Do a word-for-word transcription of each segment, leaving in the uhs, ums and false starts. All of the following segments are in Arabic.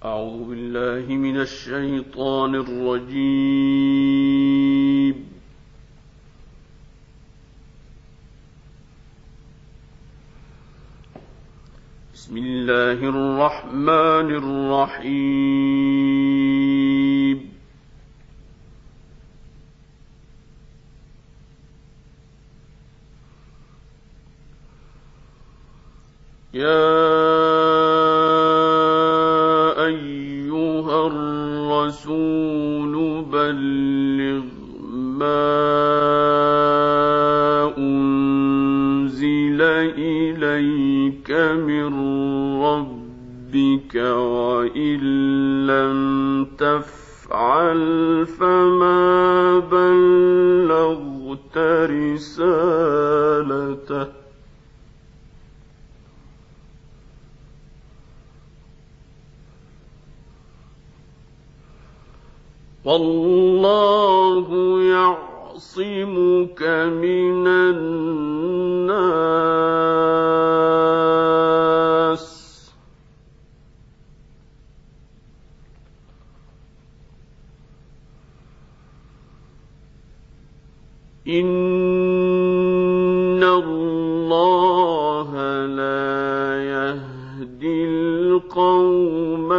أعوذ بالله من الشيطان الرجيم. بسم الله الرحمن الرحيم. يا أيها الرسول بلغ ما أنزل إليك من ربك وإن لم تفعل فما بلغت رسالته والله يعصمك من الناس إن الله لا يهدي القوم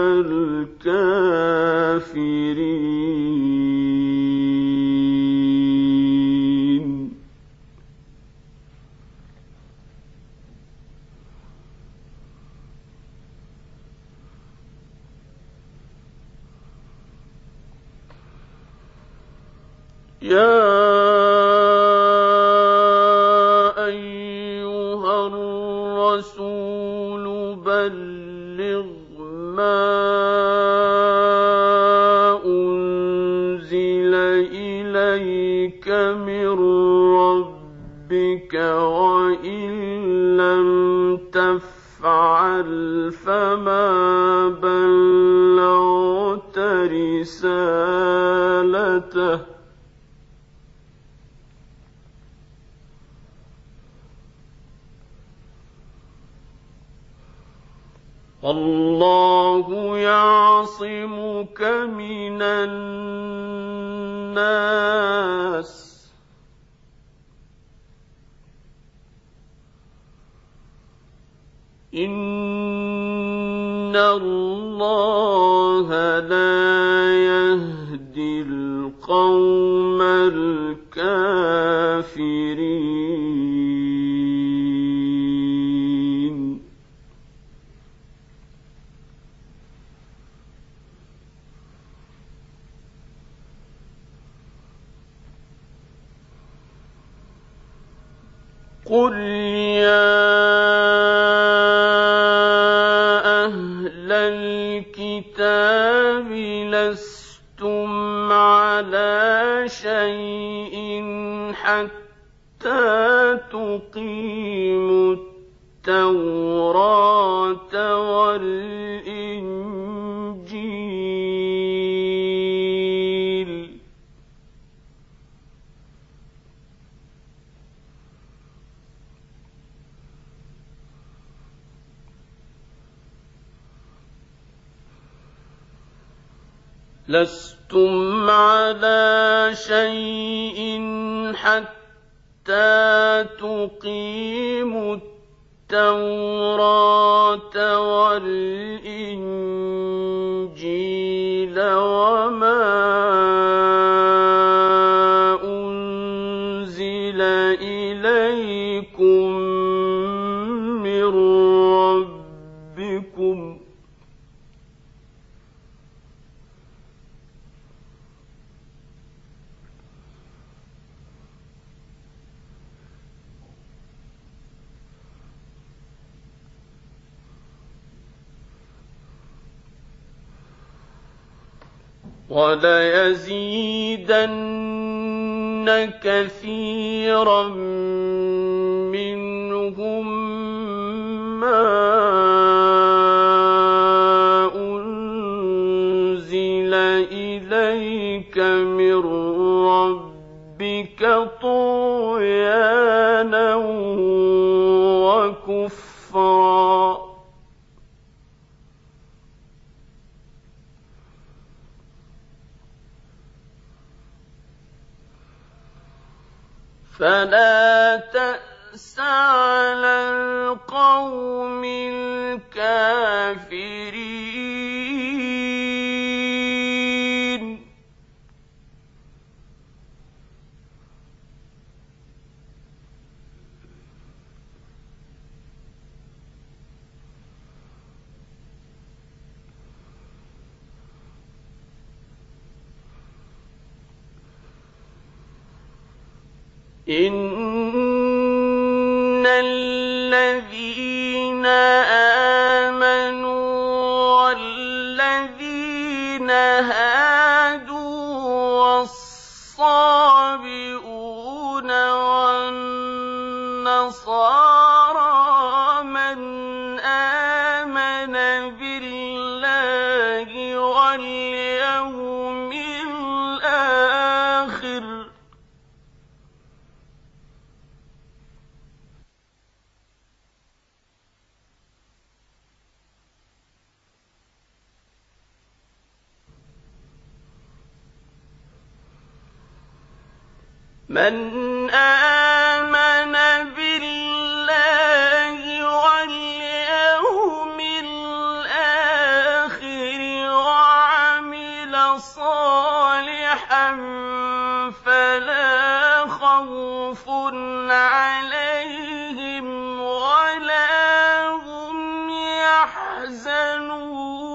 الكافرين. يا أيها الرسول بلغ ما أنزل إليك من ربك وإن لم تفعل فما بلغت رسالته والله يعصمك من الناس إن الله لا يهدي القوم الكافرين. قل يا أهل الكتاب لستم على شيء حتى تقيموا التوراة والإنجيل لستم على شيء حتى تقيموا التوراة والإنجيل وما أنزل إليكم من ربكم وليزيدن كثيرا منهم ما أنزل إليك من ربك طغيانا وكفرا فلا تأس على القوم الكافرين إن الذين آمنوا والذين هادوا والصابئون والنصارى من آمن بالله واليوم الآخر من آمن بالله واليوم الآخر وعمل صالحا فلا خوف عليهم ولا هم يحزنون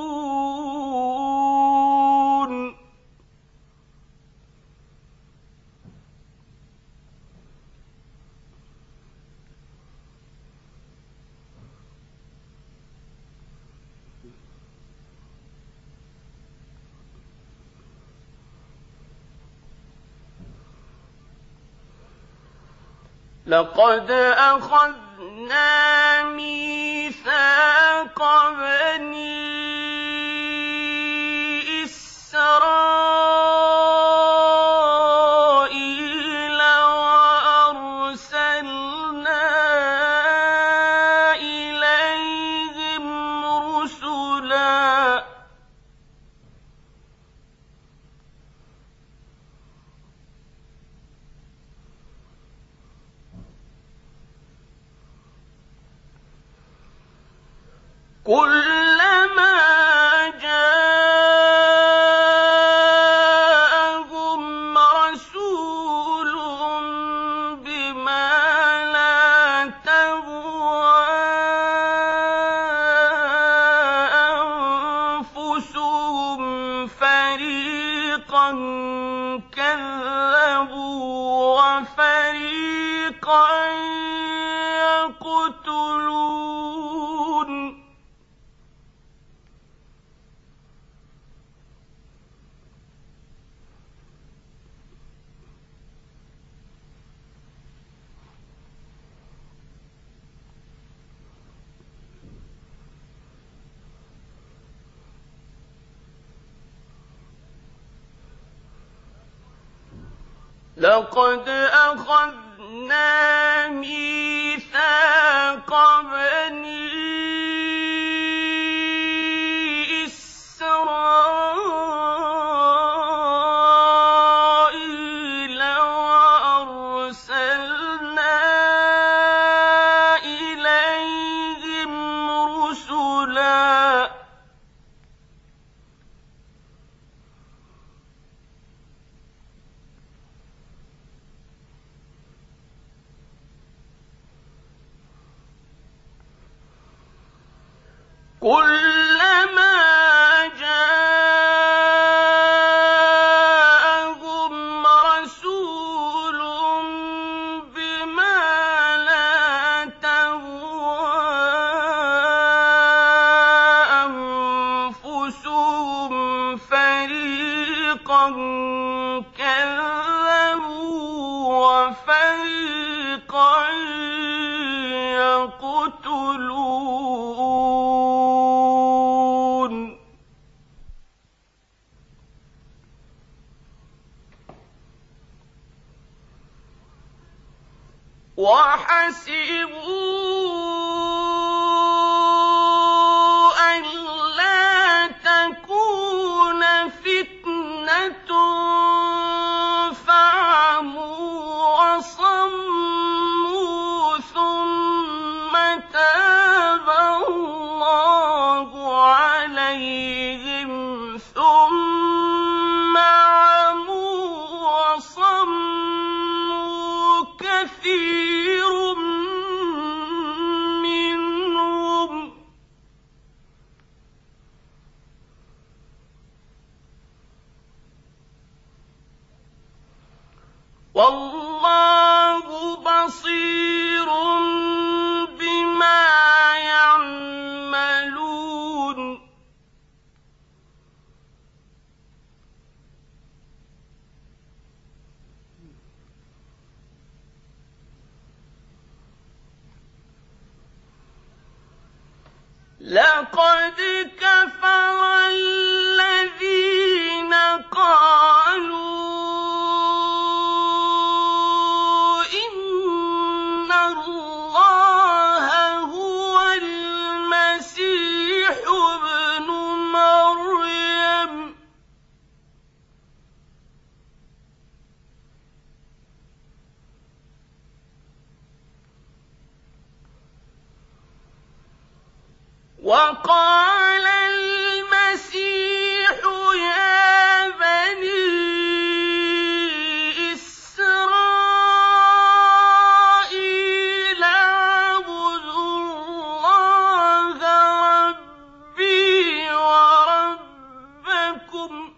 لقد أخذنا ميثاق بني إسرائيل وأرسلنا إليهم رسلا كلما جاءهم رسول بما لا تهوى أنفسهم فريقا كذبوا وفريقا يقتلون لقد أخذنا ميثاق بني إسرائيل وأرسلنا إليهم رسلا كلما جاءهم رسول بما لا تهوى أنفسهم فريقا كذبوا وفريقا يقتلون وحسبوا ألا تكون فتنة فعموا وصبروا والله بصير بما يعملون لقد كفر الذين قالوا إن الله هو المسيح ابن مريم وقال المسيح يا بني إسرائيل اعبدوا الله ربي وربكم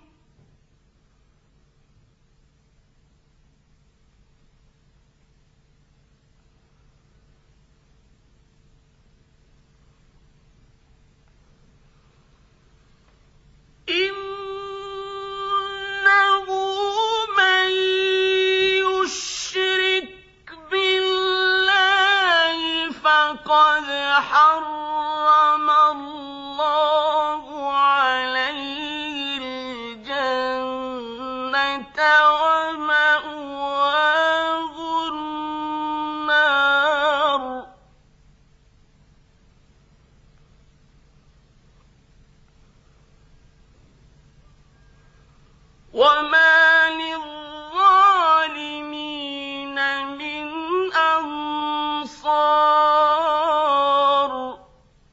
إنه من يشرك بالله فقد حرم الله عليه الجنة ومأواه النار وما للظالمين من أنصار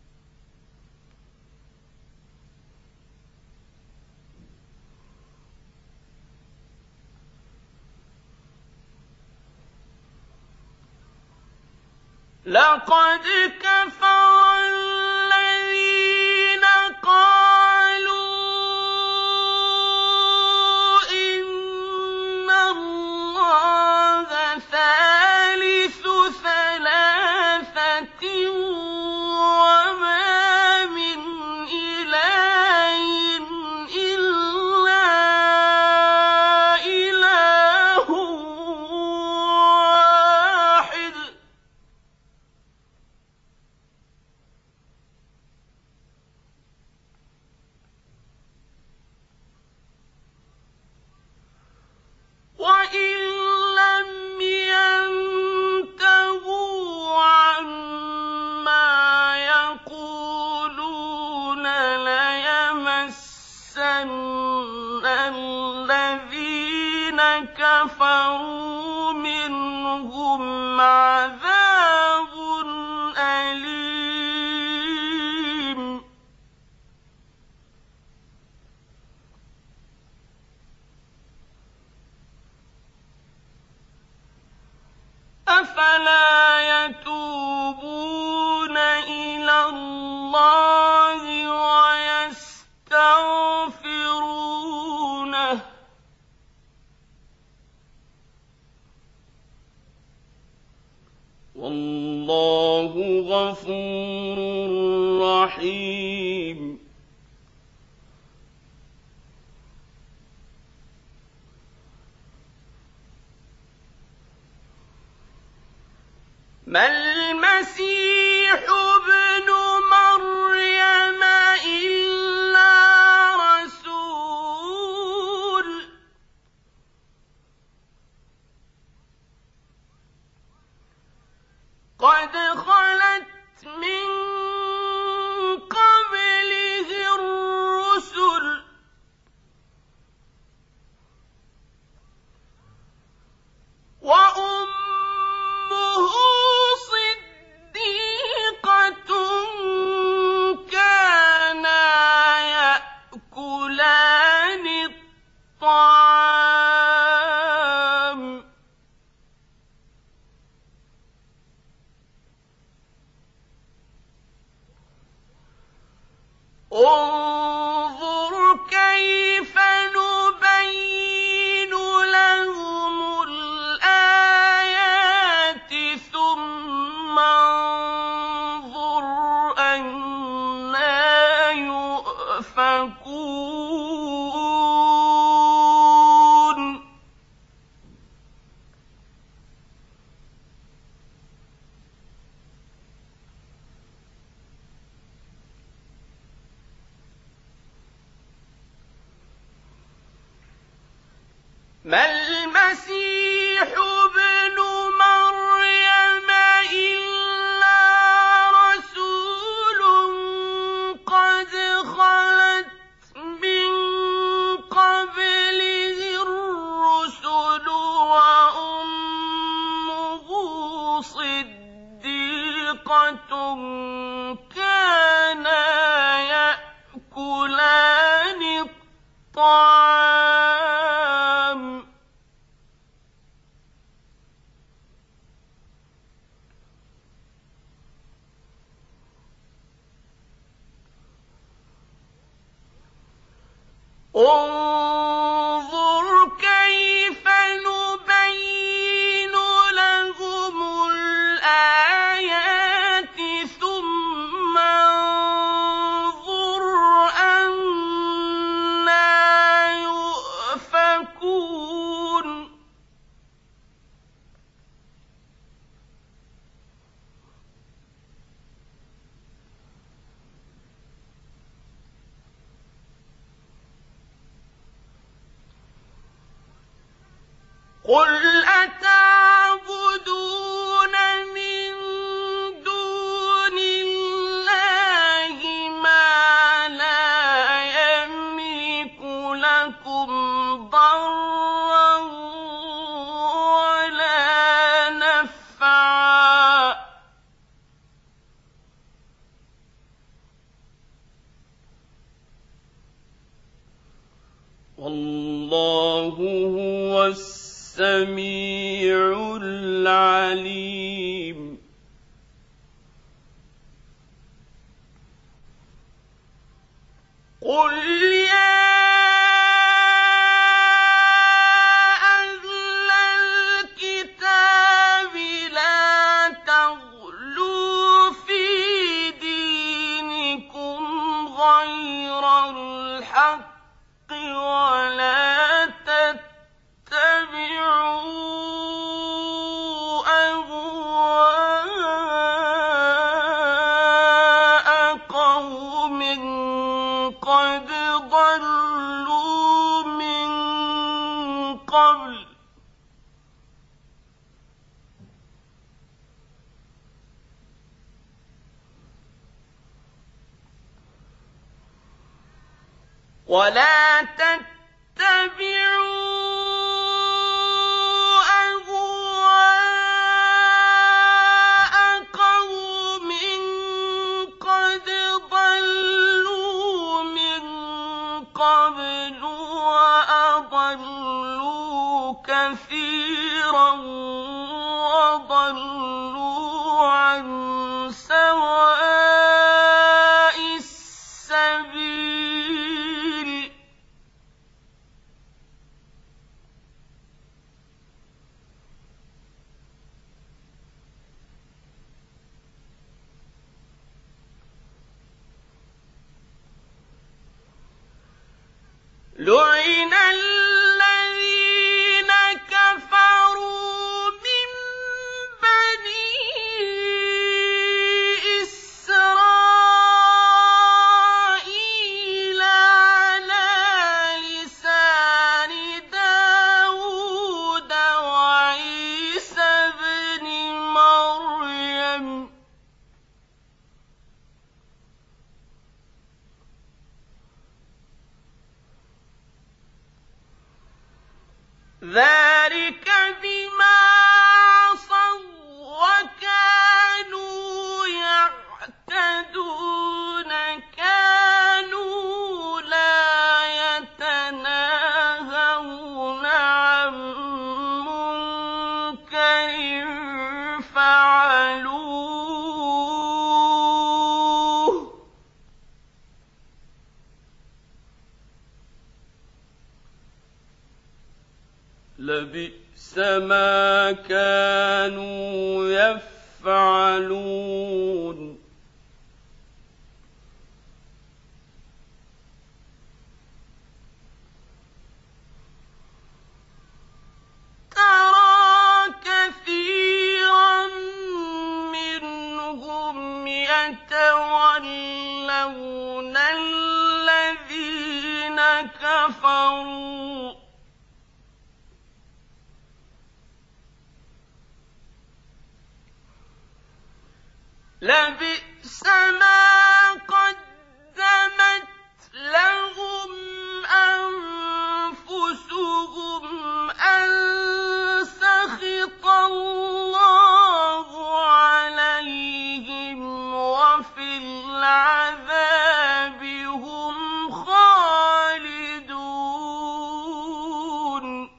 لقد كفر الذين قالوا إن الله ثالث ثلاثة وما من إله إلا إله واحد وإن لم ينتهوا عما يقولون ليمسن الذين كفروا منهم عذاب أليم أفلا يتوبون إلى الله ويستغفرونه والله غفور رحيم ما المسيح ابن مريم إلا رسول قد خلت من قبله الرسل وأمه صديقة كانا يأكلان الطعام انظر كيف نبين لهم يؤفكون ما المسيح ابن مريم إلا رسول قد خلت من قبله الرسل وأمه صديقة كانا يأكلان الطعام انظر كيف نبين لهم الآيات ثم انظر أنى يؤفكون قل أتعبدون من دون الله ما لا يملك لكم ضرا ولا نفعا والله هو السميع العليم قل يا أهل الكتاب لا تغلوا في دينكم غير الحق ولا تتبعوا أهواء قوم قد ضلوا من قبل ولا تتبعوا أهواء قوم قد ضلوا من قبل وأضلوا كثيرا وضلوا عن سواء السبيل لعن الذين كفروا من بني إسرائيل على لسان داود وعيسى ابن مريم ذلك بما عصوا وكانوا يعتدون كانوا لا يتناهون عن منكر فعلوه لبئس ما كانوا يفعلون الذين كفروا لبئس ما قدمت لهم أنفسهم أن سخط الله عليهم وفي العذاب هم خالدون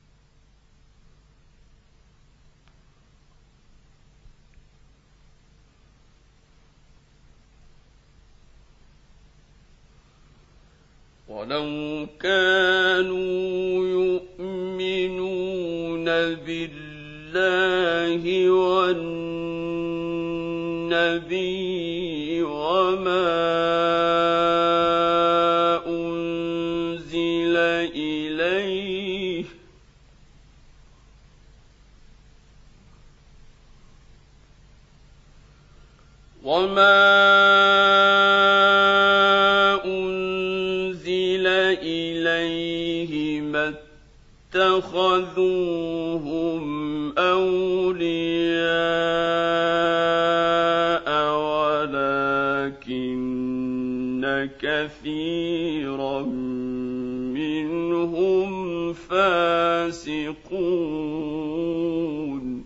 ولو كانوا يؤمنون بالله والنبي وما أنزل إليه وما إليه ما اتخذوهم أولياء ولكن كثيرا منهم فاسقون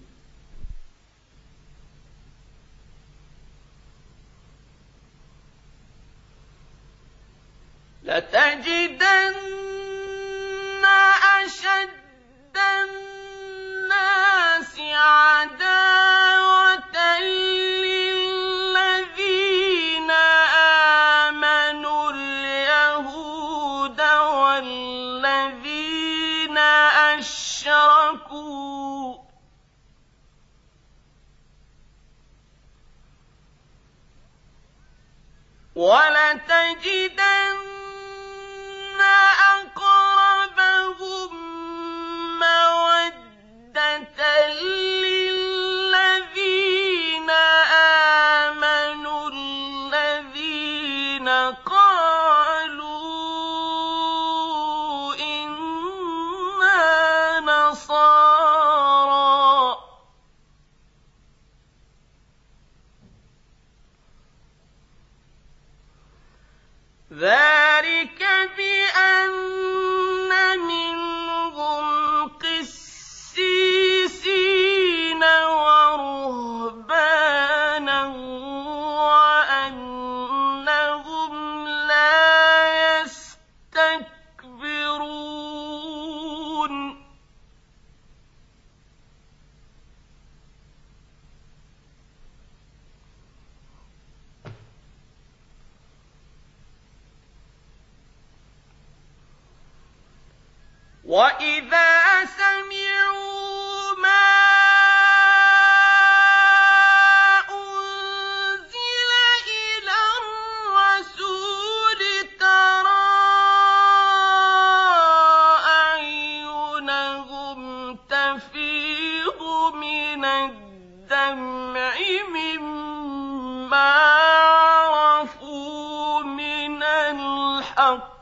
لتجدن أشد الناس عداوة للذين آمنوا اليهود والذين أشركوا ولتجدن أقربهم مودة للذين آمنوا الذين قالوا إنا نصارى ذلك بأن منهم قسيسين ورهبانا وأنهم لا يستكبرون وَإِذَا سَمِعُوا مَا أُنزِلَ إِلَى الرَّسُولِ تَرَىٰ أَعْيُنَهُمْ تَفِيضُ مِنَ الدَّمْعِ مِمَّا عَرَفُوا مِنَ الْحَقِّ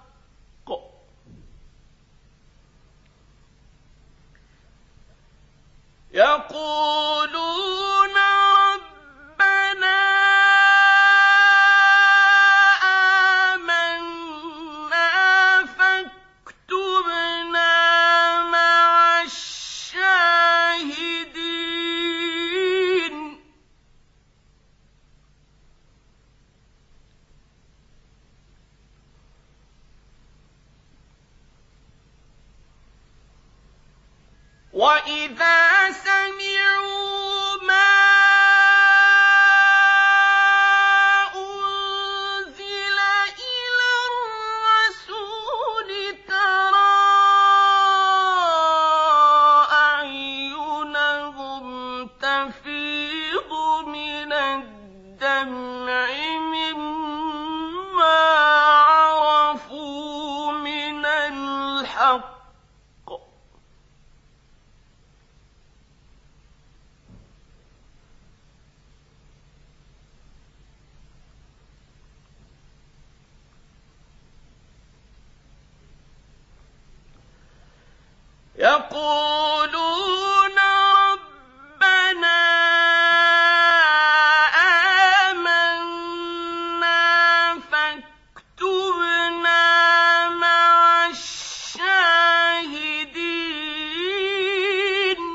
يقولون ربنا آمنا فاكتبنا مع الشاهدين وَإِذَا سَمِعُوا مَا أُنزِلَ إِلَى الرَّسُولِ تَرَىٰ أَعْيُنَهُمْ تَفِيضُ مِنَ الدَّمْعِ مِمَّا عَرَفُوا مِنَ الْحَقِّ يقولون ربنا آمنا فاكتبنا مع الشاهدين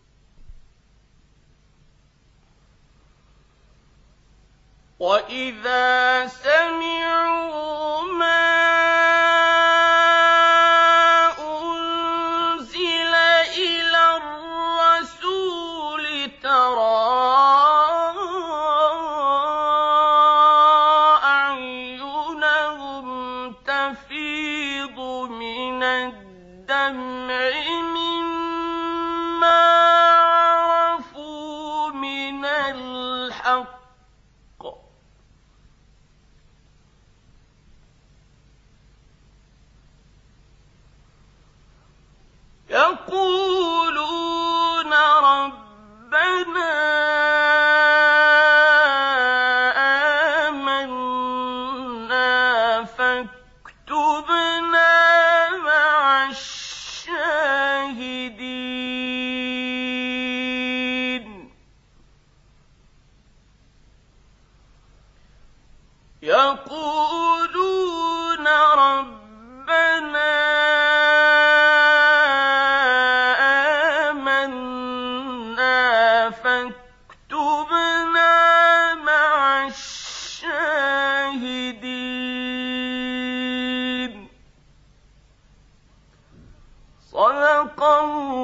وإذا سمعوا ما أنزل إلى الرسول ترى أعينهم تفيض من الدمع مما عرفوا من الحق يقولون ربنا آمنا فاكتبنا مع الشاهدين يقولون ربنا فاكتبنا مع الشاهدين صدق الله